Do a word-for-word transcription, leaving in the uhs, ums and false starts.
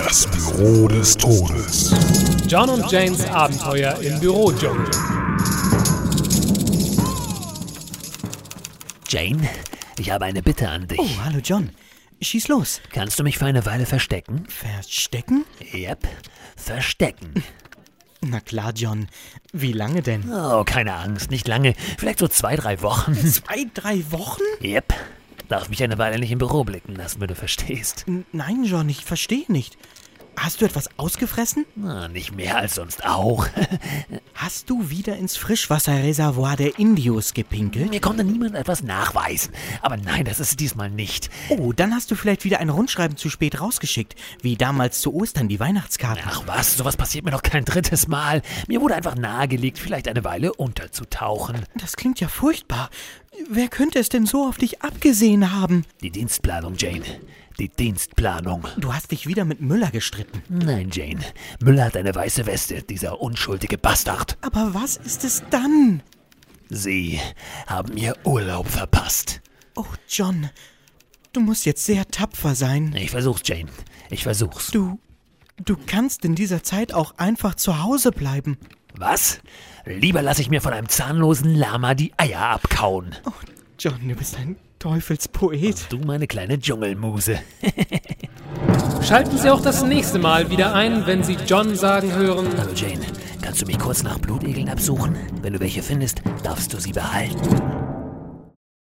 Das Büro des Todes. John und Janes Abenteuer im Bürodschungel. Jane, ich habe eine Bitte an dich. Oh, hallo John. Schieß los. Kannst du mich für eine Weile verstecken? Verstecken? Yep, verstecken. Na klar, John. Wie lange denn? Oh, keine Angst, nicht lange. Vielleicht so zwei, drei Wochen. Zwei, drei Wochen? Yep. Darf mich eine Weile nicht im Büro blicken lassen, wenn du verstehst. N- Nein, John, ich verstehe nicht. Hast du etwas ausgefressen? Na, nicht mehr als sonst auch. Hast du wieder ins Frischwasserreservoir der Indios gepinkelt? Mir konnte niemand etwas nachweisen. Aber nein, das ist diesmal nicht. Oh, dann hast du vielleicht wieder ein Rundschreiben zu spät rausgeschickt. Wie damals zu Ostern die Weihnachtskarten. Ach was, sowas passiert mir noch kein drittes Mal. Mir wurde einfach nahegelegt, vielleicht eine Weile unterzutauchen. Das klingt ja furchtbar. Wer könnte es denn so auf dich abgesehen haben? Die Dienstplanung, Jane. Die Dienstplanung. Du hast dich wieder mit Müller gestritten. Nein, Jane. Müller hat eine weiße Weste, dieser unschuldige Bastard. Aber was ist es dann? Sie haben mir Urlaub verpasst. Oh, John, du musst jetzt sehr tapfer sein. Ich versuch's, Jane. Ich versuch's. Du, du kannst in dieser Zeit auch einfach zu Hause bleiben. Was? Lieber lasse ich mir von einem zahnlosen Lama die Eier abkauen. Oh, John, du bist ein Teufelspoet. Du, meine kleine Dschungelmuse. Schalten Sie auch das nächste Mal wieder ein, wenn Sie John sagen hören: Hallo Jane, kannst du mich kurz nach Blutegeln absuchen? Wenn du welche findest, darfst du sie behalten.